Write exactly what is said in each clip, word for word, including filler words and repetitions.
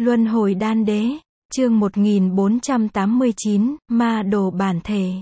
Luân hồi đan đế, chương một nghìn bốn trăm tám mươi chín, ma đồ bản thể.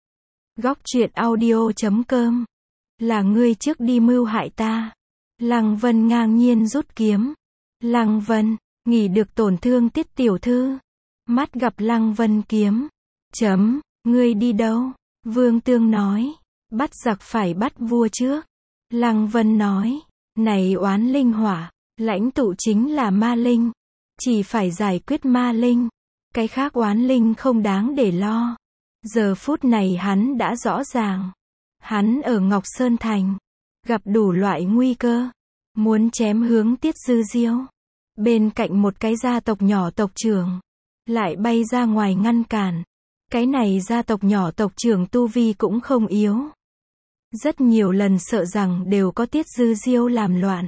Góc truyện audio chấm com. Là ngươi trước đi mưu hại ta. Lăng Vân ngang nhiên rút kiếm. Lăng Vân, nghỉ được tổn thương Tiết tiểu thư. Mắt gặp Lăng Vân kiếm. Chấm, ngươi đi đâu? Vương Tương nói. Bắt giặc phải bắt vua trước. Lăng Vân nói. Này oán linh hỏa, lãnh tụ chính là ma linh. Chỉ phải giải quyết ma linh. Cái khác oán linh không đáng để lo. Giờ phút này hắn đã rõ ràng. Hắn ở Ngọc Sơn Thành. Gặp đủ loại nguy cơ. Muốn chém hướng Tiết Dư Diêu. Bên cạnh một cái gia tộc nhỏ tộc trưởng. Lại bay ra ngoài ngăn cản. Cái này gia tộc nhỏ tộc trưởng tu vi cũng không yếu. Rất nhiều lần sợ rằng đều có Tiết Dư Diêu làm loạn.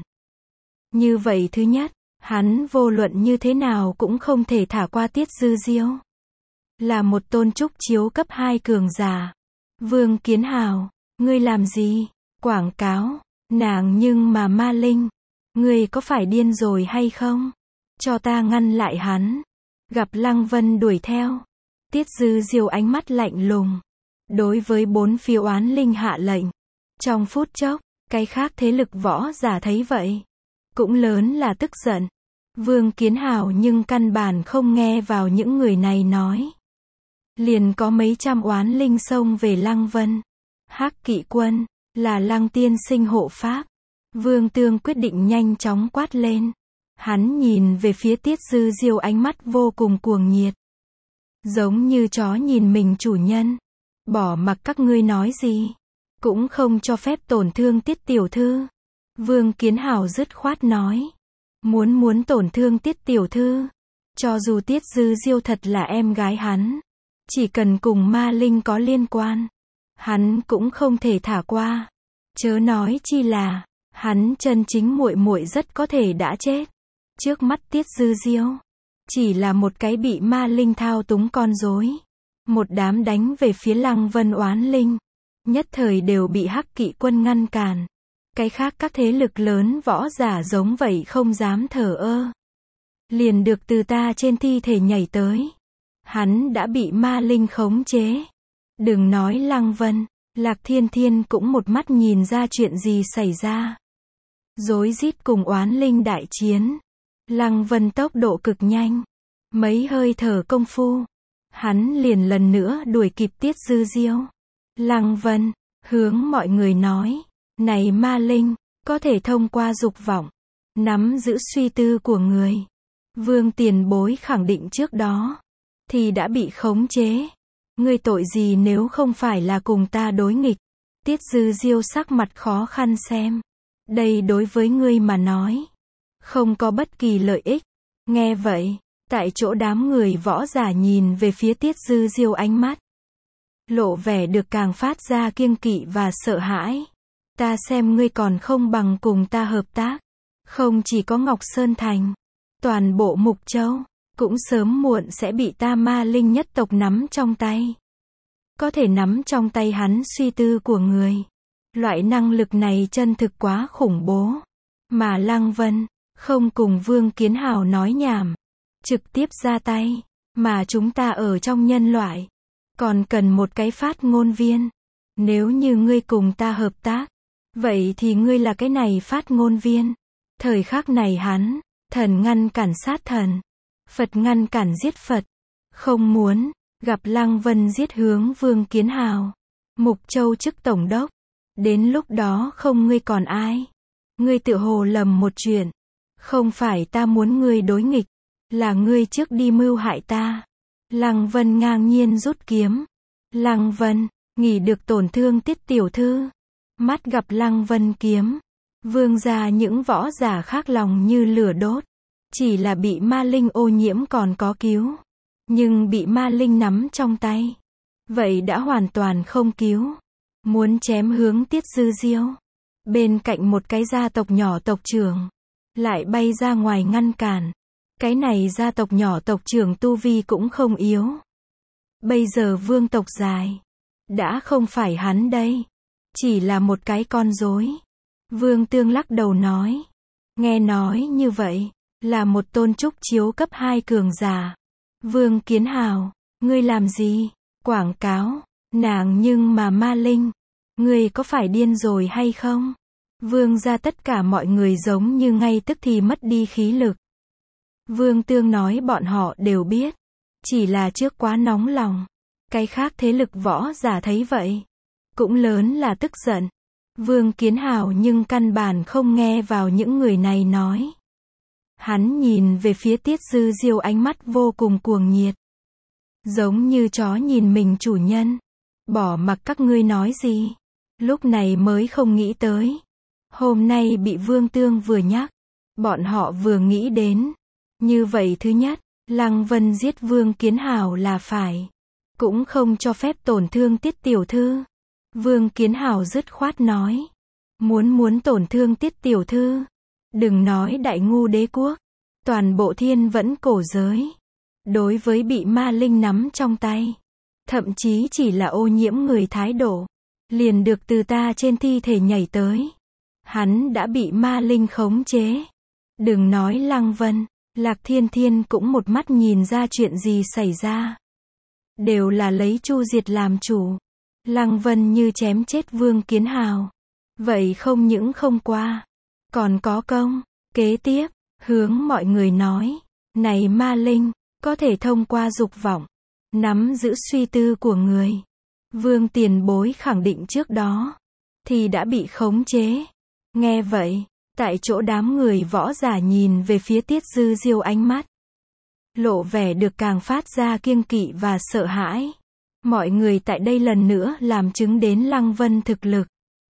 Như vậy thứ nhất, hắn vô luận như thế nào cũng không thể thả qua Tiết Dư Diêu. Là một tôn trúc chiếu cấp hai cường giả. Vương Kiến Hào, ngươi làm gì? Quảng cáo, nàng nhưng mà ma linh. Ngươi có phải điên rồi hay không? Cho ta ngăn lại hắn. Gặp Lăng Vân đuổi theo. Tiết Dư Diêu ánh mắt lạnh lùng. Đối với bốn phía oán linh hạ lệnh. Trong phút chốc, cái khác thế lực võ giả thấy vậy. Cũng lớn là tức giận. Vương Kiến Hào nhưng căn bản không nghe vào những người này nói. Liền có mấy trăm oán linh xông về Lăng Vân. Hắc Kỵ quân, là Lăng tiên sinh hộ pháp. Vương Tương quyết định nhanh chóng quát lên. Hắn nhìn về phía Tiết Dư Diêu ánh mắt vô cùng cuồng nhiệt. Giống như chó nhìn mình chủ nhân. Bỏ mặc các ngươi nói gì. Cũng không cho phép tổn thương Tiết tiểu thư. Vương Kiến Hào dứt khoát nói. Muốn muốn tổn thương Tiết tiểu thư. Cho dù Tiết Dư Diêu thật là em gái hắn. Chỉ cần cùng ma linh có liên quan. Hắn cũng không thể thả qua. Chớ nói chi là. Hắn chân chính muội muội rất có thể đã chết. Trước mắt Tiết Dư Diêu. Chỉ là một cái bị ma linh thao túng con rối. Một đám đánh về phía Lăng Vân oán linh. Nhất thời đều bị Hắc Kỵ quân ngăn cản. Cái khác các thế lực lớn võ giả giống vậy không dám thờ ơ. Liền được từ ta trên thi thể nhảy tới. Hắn đã bị ma linh khống chế. Đừng nói Lăng Vân, Lạc Thiên Thiên cũng một mắt nhìn ra chuyện gì xảy ra. Rối rít cùng oán linh đại chiến. Lăng Vân tốc độ cực nhanh. Mấy hơi thở công phu. Hắn liền lần nữa đuổi kịp Tiết Dư Diêu. Lăng Vân, hướng mọi người nói. Này ma linh, có thể thông qua dục vọng. Nắm giữ suy tư của người. Vương tiền bối khẳng định trước đó. Thì đã bị khống chế. Ngươi tội gì nếu không phải là cùng ta đối nghịch. Tiết Dư Diêu sắc mặt khó khăn xem. Đây đối với ngươi mà nói. Không có bất kỳ lợi ích. Nghe vậy, tại chỗ đám người võ giả nhìn về phía Tiết Dư Diêu ánh mắt. Lộ vẻ được càng phát ra kiêng kỵ và sợ hãi. Ta xem ngươi còn không bằng cùng ta hợp tác. Không chỉ có Ngọc Sơn Thành. Toàn bộ Mục Châu. Cũng sớm muộn sẽ bị ta ma linh nhất tộc nắm trong tay. Có thể nắm trong tay hắn suy tư của người. Loại năng lực này chân thực quá khủng bố. Mà Lăng Vân, không cùng Vương Kiến Hào nói nhảm. Trực tiếp ra tay. Mà chúng ta ở trong nhân loại. Còn cần một cái phát ngôn viên. Nếu như ngươi cùng ta hợp tác. Vậy thì ngươi là cái này phát ngôn viên. Thời khắc này hắn, thần ngăn cản sát thần. Phật ngăn cản giết Phật. Không muốn, gặp Lăng Vân giết hướng Vương Kiến Hào. Mục Châu chức tổng đốc. Đến lúc đó không ngươi còn ai. Ngươi tự hồ lầm một chuyện. Không phải ta muốn ngươi đối nghịch. Là ngươi trước đi mưu hại ta. Lăng Vân ngang nhiên rút kiếm. Lăng Vân, nghỉ được tổn thương Tiết tiểu thư. Mắt gặp Lăng Vân kiếm. Vương gia những võ giả khác lòng như lửa đốt. Chỉ là bị ma linh ô nhiễm còn có cứu. Nhưng bị ma linh nắm trong tay. Vậy đã hoàn toàn không cứu. Muốn chém hướng Tiết Dư Diêu. Bên cạnh một cái gia tộc nhỏ tộc trưởng. Lại bay ra ngoài ngăn cản. Cái này gia tộc nhỏ tộc trưởng tu vi cũng không yếu. Bây giờ vương tộc dài. Đã không phải hắn đây. Chỉ là một cái con rối. Vương Tương lắc đầu nói. Nghe nói như vậy. là một tôn trúc chiếu cấp hai cường giả. Vương Kiến Hào, ngươi làm gì? Quảng cáo, nàng nhưng mà ma linh. Ngươi có phải điên rồi hay không? Vương gia tất cả mọi người giống như ngay tức thì mất đi khí lực. Vương Tương nói bọn họ đều biết. Chỉ là trước quá nóng lòng. Cái khác thế lực võ giả thấy vậy. Cũng lớn là tức giận. Vương Kiến Hào nhưng căn bản không nghe vào những người này nói. Hắn nhìn về phía Tiết Dư Diêu ánh mắt vô cùng cuồng nhiệt. Giống như chó nhìn mình chủ nhân. Bỏ mặc các ngươi nói gì. Lúc này mới không nghĩ tới. Hôm nay bị Vương Tương vừa nhắc. Bọn họ vừa nghĩ đến. Như vậy thứ nhất, Lăng Vân giết Vương Kiến Hào là phải. Cũng không cho phép tổn thương Tiết tiểu thư. Vương Kiến Hào dứt khoát nói. Muốn muốn tổn thương Tiết tiểu thư. Đừng nói Đại Ngu Đế quốc. Toàn bộ thiên vẫn cổ giới. Đối với bị ma linh nắm trong tay. Thậm chí chỉ là ô nhiễm người thái độ. Liền được từ ta trên thi thể nhảy tới. Hắn đã bị ma linh khống chế. Đừng nói Lăng Vân. Lạc Thiên Thiên cũng một mắt nhìn ra chuyện gì xảy ra. Đều là lấy Chu Diệt làm chủ. Lăng Vân như chém chết Vương Kiến Hào. Vậy không những không qua. Còn có công. Kế tiếp, hướng mọi người nói. Này ma linh, có thể thông qua dục vọng. Nắm giữ suy tư của người. Vương tiền bối khẳng định trước đó. Thì đã bị khống chế. Nghe vậy, tại chỗ đám người võ giả nhìn về phía Tiết Dư Diêu ánh mắt. Lộ vẻ được càng phát ra kiêng kỵ và sợ hãi. Mọi người tại đây lần nữa làm chứng đến Lăng Vân thực lực.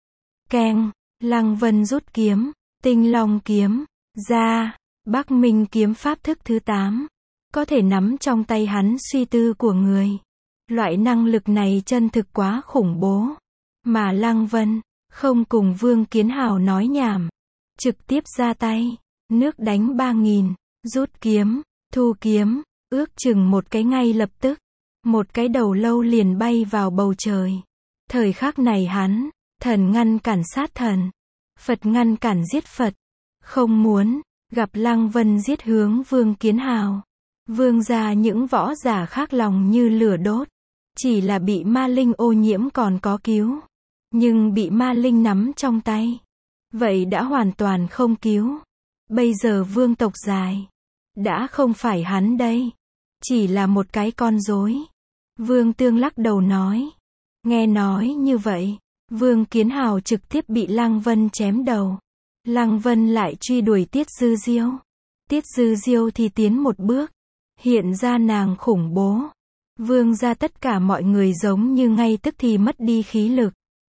Keng, Lăng Vân rút kiếm, Tinh Long kiếm, ra, Bắc Minh kiếm pháp thức thứ tám. Có thể nắm trong tay hắn suy tư của người. Loại năng lực này chân thực quá khủng bố. Mà Lăng Vân, không cùng Vương Kiến Hào nói nhảm. Trực tiếp ra tay, nước đánh ba nghìn, rút kiếm, thu kiếm, ước chừng một cái ngay lập tức. Một cái đầu lâu liền bay vào bầu trời. Thời khắc này hắn, thần ngăn cản sát thần. Phật ngăn cản giết Phật. Không muốn, gặp Lăng Vân giết hướng Vương Kiến Hào. Vương gia những võ giả khác lòng như lửa đốt. Chỉ là bị ma linh ô nhiễm còn có cứu. Nhưng bị ma linh nắm trong tay. Vậy đã hoàn toàn không cứu. Bây giờ vương tộc dài. Đã không phải hắn đây. Chỉ là một cái con rối. Vương Tương lắc đầu nói. Nghe nói như vậy. Vương Kiến Hào trực tiếp bị Lăng Vân chém đầu. Lăng Vân lại truy đuổi Tiết Dư Diêu. Tiết Dư Diêu thì tiến một bước. Hiện ra nàng khủng bố. Vương ra tất cả mọi người giống như ngay tức thì mất đi khí lực.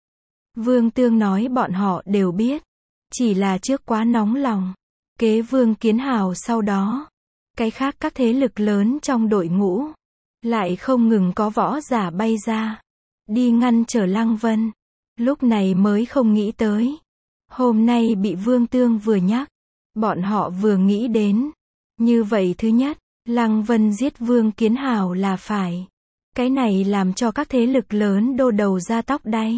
Vương Tương nói bọn họ đều biết. Chỉ là trước quá nóng lòng. Kế Vương Kiến Hào sau đó. Cái khác các thế lực lớn trong đội ngũ. Lại không ngừng có võ giả bay ra. Đi ngăn trở Lăng Vân. Lúc này mới không nghĩ tới. Hôm nay bị Vương Tương vừa nhắc. Bọn họ vừa nghĩ đến. Như vậy thứ nhất, Lăng Vân giết Vương Kiến Hào là phải. Cái này làm cho các thế lực lớn đô đầu ra tóc đay.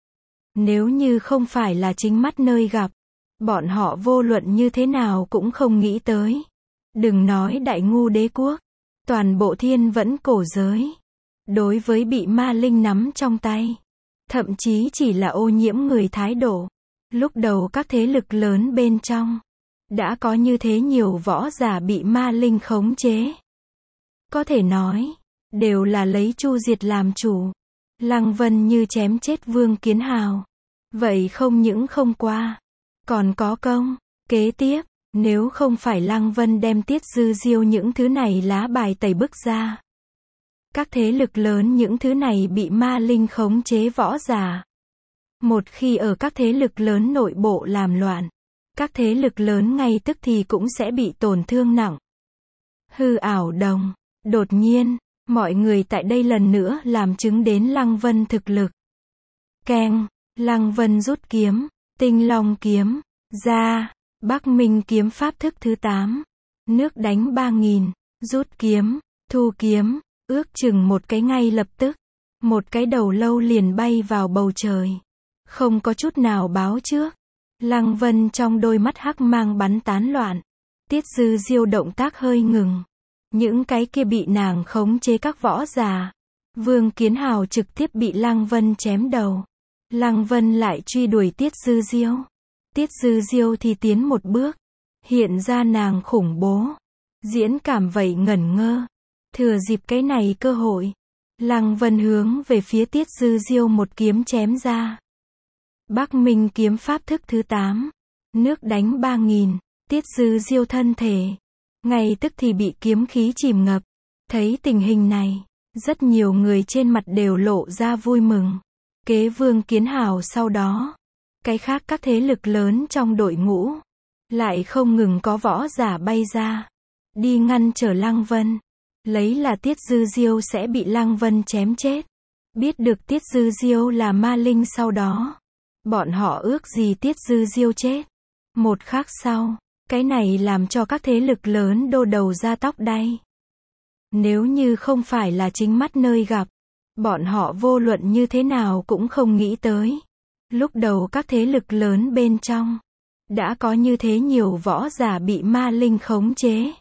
Nếu như không phải là chính mắt nơi gặp. Bọn họ vô luận như thế nào cũng không nghĩ tới. Đừng nói Đại Ngu Đế quốc. Toàn bộ thiên vẫn cổ giới. Đối với bị ma linh nắm trong tay. Thậm chí chỉ là ô nhiễm người thái độ. Lúc đầu các thế lực lớn bên trong. Đã có như thế nhiều võ giả bị ma linh khống chế. Có thể nói. Đều là lấy Chu Diệt làm chủ. Lăng Vân như chém chết Vương Kiến Hào. Vậy không những không qua. Còn có công. Kế tiếp. Nếu không phải Lăng Vân đem Tiết Dư Diêu những thứ này lá bài tẩy bức ra. Các thế lực lớn những thứ này bị ma linh khống chế võ giả. Một khi ở các thế lực lớn nội bộ làm loạn. Các thế lực lớn ngay tức thì cũng sẽ bị tổn thương nặng. Hư ảo đồng. Đột nhiên, mọi người tại đây lần nữa làm chứng đến Lăng Vân thực lực. Keng, Lăng Vân rút kiếm, Tinh Long kiếm, ra, Bắc Minh kiếm pháp thức thứ tám. Nước đánh ba nghìn, rút kiếm, thu kiếm, ước chừng một cái ngay lập tức. Một cái đầu lâu liền bay vào bầu trời. Không có chút nào báo trước. Lăng Vân trong đôi mắt hắc mang bắn tán loạn. Tiết Dư Diêu động tác hơi ngừng. Những cái kia bị nàng khống chế các võ giả. Vương Kiến Hào trực tiếp bị Lăng Vân chém đầu. Lăng Vân lại truy đuổi Tiết Dư Diêu. Tiết Dư Diêu thì tiến một bước. Hiện ra nàng khủng bố. Diễn cảm vậy ngẩn ngơ. Thừa dịp cái này cơ hội. Lăng Vân hướng về phía Tiết Dư Diêu một kiếm chém ra. Bắc Minh kiếm pháp thức thứ tám. Nước đánh ba nghìn. Tiết Dư Diêu thân thể. Ngay tức thì bị kiếm khí chìm ngập. Thấy tình hình này. Rất nhiều người trên mặt đều lộ ra vui mừng. Kế Vương Kiến Hào sau đó. Cái khác các thế lực lớn trong đội ngũ. Lại không ngừng có võ giả bay ra. Đi ngăn trở Lăng Vân. Lấy là Tiết Dư Diêu sẽ bị Lăng Vân chém chết. Biết được Tiết Dư Diêu là ma linh sau đó. Bọn họ ước gì Tiết Dư Diêu chết. Một khắc sau. Cái này làm cho các thế lực lớn đô đầu ra tóc đay. Nếu như không phải là chính mắt nơi gặp. Bọn họ vô luận như thế nào cũng không nghĩ tới. Lúc đầu các thế lực lớn bên trong. Đã có như thế nhiều võ giả bị ma linh khống chế.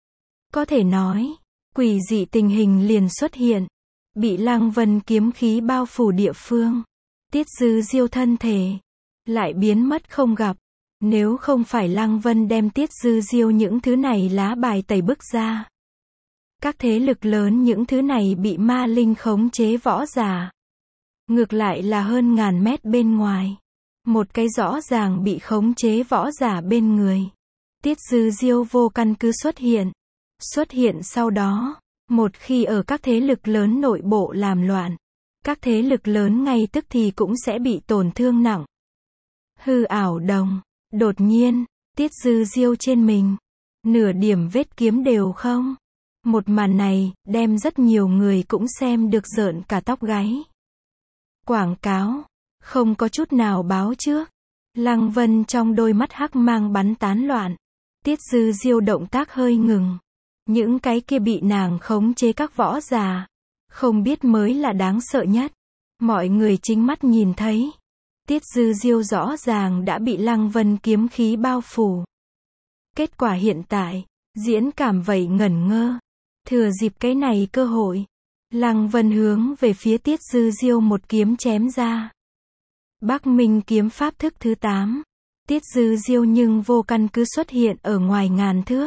Có thể nói. Quỷ dị tình hình liền xuất hiện. Bị Lăng Vân kiếm khí bao phủ địa phương. Tiết Dư Diêu thân thể. Lại biến mất không gặp. Nếu không phải Lăng Vân đem Tiết Dư Diêu những thứ này lá bài tẩy bức ra. Các thế lực lớn những thứ này bị ma linh khống chế võ giả. Ngược lại là hơn ngàn mét bên ngoài. Một cái rõ ràng bị khống chế võ giả bên người. Tiết Dư Diêu vô căn cứ xuất hiện. Xuất hiện sau đó. Một khi ở các thế lực lớn nội bộ làm loạn. Các thế lực lớn ngay tức thì cũng sẽ bị tổn thương nặng. Hư ảo đồng. Đột nhiên. Tiết Dư Diêu trên mình. Nửa điểm vết kiếm đều không. Một màn này, đem rất nhiều người cũng xem được rợn cả tóc gáy. Quảng cáo. Không có chút nào báo trước. Lăng Vân trong đôi mắt hắc mang bắn tán loạn. Tiết Dư Diêu động tác hơi ngừng. Những cái kia bị nàng khống chế các võ giả. Không biết mới là đáng sợ nhất. Mọi người chính mắt nhìn thấy. Tiết Dư Diêu rõ ràng đã bị Lăng Vân kiếm khí bao phủ. Kết quả hiện tại. Diễn cảm vậy ngẩn ngơ. Thừa dịp cái này cơ hội. Lăng Vân hướng về phía Tiết Dư Diêu một kiếm chém ra. Bắc Minh kiếm pháp thức thứ tám. Tiết Dư Diêu nhưng vô căn cứ xuất hiện ở ngoài ngàn thước.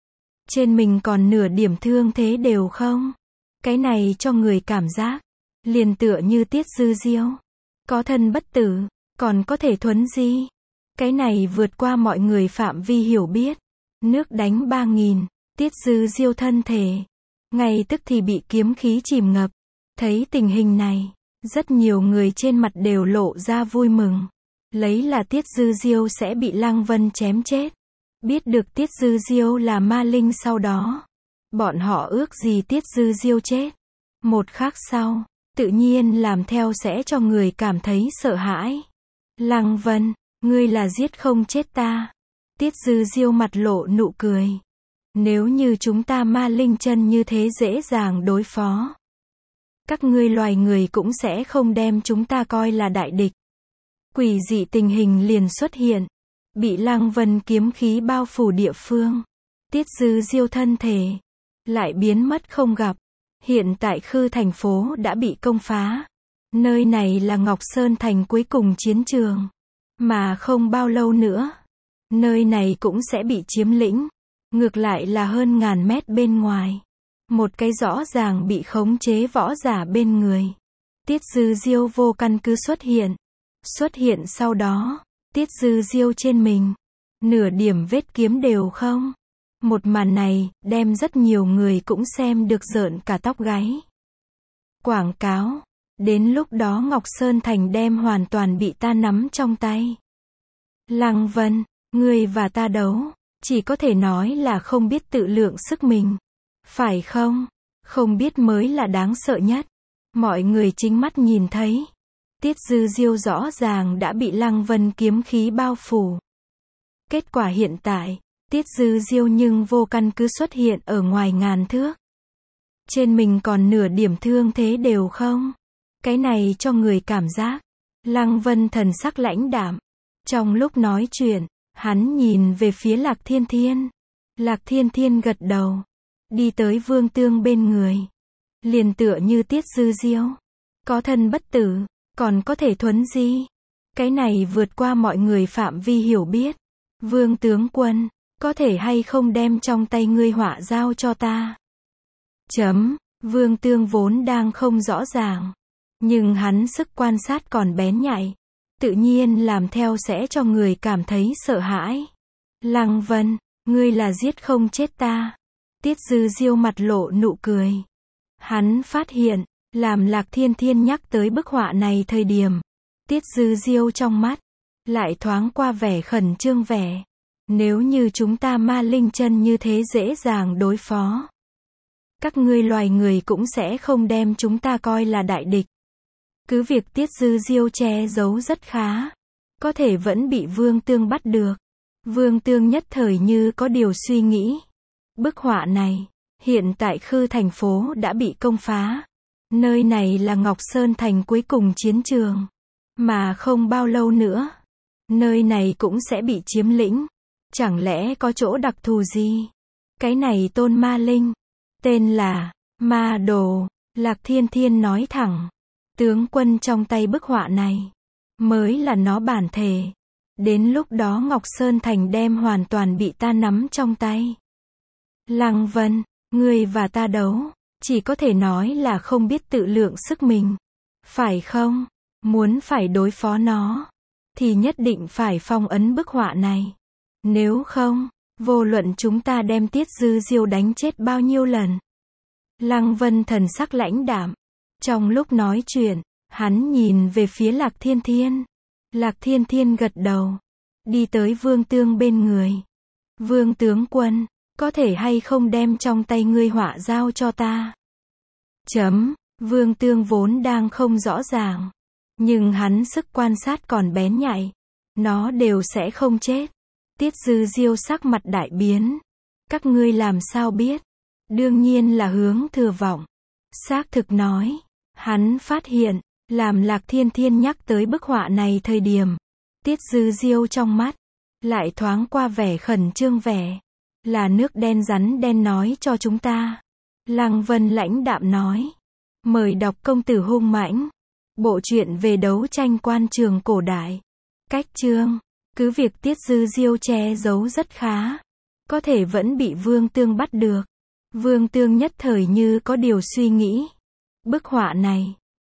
Trên mình còn nửa điểm thương thế đều không. Cái này cho người cảm giác. Liền tựa như Tiết Dư Diêu. Có thân bất tử. Còn có thể thuấn di. Cái này vượt qua mọi người phạm vi hiểu biết. Nước đánh ba nghìn. Tiết Dư Diêu thân thể. Ngay tức thì bị kiếm khí chìm ngập. Thấy tình hình này. Rất nhiều người trên mặt đều lộ ra vui mừng. Lấy là Tiết Dư Diêu sẽ bị Lăng Vân chém chết. Biết được Tiết Dư Diêu là ma linh sau đó. Bọn họ ước gì Tiết Dư Diêu chết. Một khắc sau. Tự nhiên làm theo sẽ cho người cảm thấy sợ hãi. Lăng Vân. Ngươi là giết không chết ta. Tiết Dư Diêu mặt lộ nụ cười. Nếu như chúng ta ma linh chân như thế dễ dàng đối phó. Các ngươi loài người cũng sẽ không đem chúng ta coi là đại địch. Quỷ dị tình hình liền xuất hiện. Bị Lăng Vân kiếm khí bao phủ địa phương. Tiết Dư Diêu thân thể. Lại biến mất không gặp. Hiện tại Khư thành phố đã bị công phá. Nơi này là Ngọc Sơn thành cuối cùng chiến trường. Mà không bao lâu nữa. Nơi này cũng sẽ bị chiếm lĩnh. Ngược lại là hơn ngàn mét bên ngoài. Một cái rõ ràng bị khống chế võ giả bên người. Tiết Dư Diêu vô căn cứ xuất hiện. Xuất hiện sau đó. Tiết Dư Diêu trên mình. Nửa điểm vết kiếm đều không. Một màn này, đem rất nhiều người cũng xem được rợn cả tóc gáy. Quảng cáo. Đến lúc đó Ngọc Sơn Thành đem hoàn toàn bị ta nắm trong tay. Lăng Vân, ngươi và ta đấu. Chỉ có thể nói là không biết tự lượng sức mình. Phải không? Không biết mới là đáng sợ nhất. Mọi người chính mắt nhìn thấy. Tiết Dư Diêu rõ ràng đã bị Lăng Vân kiếm khí bao phủ. Kết quả hiện tại. Tiết Dư Diêu nhưng vô căn cứ xuất hiện ở ngoài ngàn thước. Trên mình còn nửa điểm thương thế đều không. Cái này cho người cảm giác. Lăng Vân thần sắc lãnh đạm. Trong lúc nói chuyện. Hắn nhìn về phía Lạc Thiên Thiên. Lạc Thiên Thiên gật đầu. Đi tới Vương Tương bên người. Liền tựa như Tiết Dư Diêu. Có thân bất tử, còn có thể thuấn di. Cái này vượt qua mọi người phạm vi hiểu biết. Vương tướng quân, có thể hay không đem trong tay ngươi họa giao cho ta? Chấm, Vương Tương vốn đang không rõ ràng. Nhưng hắn sức quan sát còn bén nhạy. Tự nhiên làm theo sẽ cho người cảm thấy sợ hãi. Lăng Vân, ngươi là giết không chết ta. Tiết Dư Diêu mặt lộ nụ cười. Hắn phát hiện, làm Lạc Thiên Thiên nhắc tới bức họa này thời điểm. Tiết Dư Diêu trong mắt, lại thoáng qua vẻ khẩn trương vẻ. Nếu như chúng ta ma linh chân như thế dễ dàng đối phó. Các ngươi loài người cũng sẽ không đem chúng ta coi là đại địch. Cứ việc Tiết Dư Diêu che giấu rất khá. Có thể vẫn bị Vương Tương bắt được. Vương Tương nhất thời như có điều suy nghĩ. Bức họa này, hiện tại Khư thành phố đã bị công phá. Nơi này là Ngọc Sơn thành cuối cùng chiến trường. Mà không bao lâu nữa, nơi này cũng sẽ bị chiếm lĩnh. Chẳng lẽ có chỗ đặc thù gì? Cái này tôn ma linh, tên là Ma Đồ. Lạc Thiên Thiên nói thẳng. Tướng quân trong tay bức họa này, mới là nó bản thể. Đến lúc đó Ngọc Sơn thành đem hoàn toàn bị ta nắm trong tay. Lăng Vân, ngươi và ta đấu, chỉ có thể nói là không biết tự lượng sức mình. Phải không? Muốn phải đối phó nó, thì nhất định phải phong ấn bức họa này. Nếu không, vô luận chúng ta đem Tiết Dư Diêu đánh chết bao nhiêu lần. Lăng Vân thần sắc lãnh đạm. Trong lúc nói chuyện, hắn nhìn về phía Lạc Thiên Thiên. Lạc Thiên Thiên gật đầu. Đi tới Vương Tương bên người. Vương tướng quân, có thể hay không đem trong tay ngươi họa giao cho ta? Chấm, Vương Tương vốn đang không rõ ràng. Nhưng hắn sức quan sát còn bén nhạy. Nó đều sẽ không chết. Tiết Dư Diêu sắc mặt đại biến. Các ngươi làm sao biết? Đương nhiên là Hướng Thừa Vọng. Xác thực nói. Hắn phát hiện, làm Lạc Thiên Thiên nhắc tới bức họa này thời điểm. Tiết Dư Diêu trong mắt, lại thoáng qua vẻ khẩn trương vẻ. Là nước đen rắn đen nói cho chúng ta. Lăng Vân lãnh đạm nói. Mời đọc Công tử hung mãnh. Bộ truyện về đấu tranh quan trường cổ đại. Cách chương. Cứ việc Tiết Dư Diêu che giấu rất khá. Có thể vẫn bị Vương Tương bắt được. Vương Tương nhất thời như có điều suy nghĩ. Bức họa này,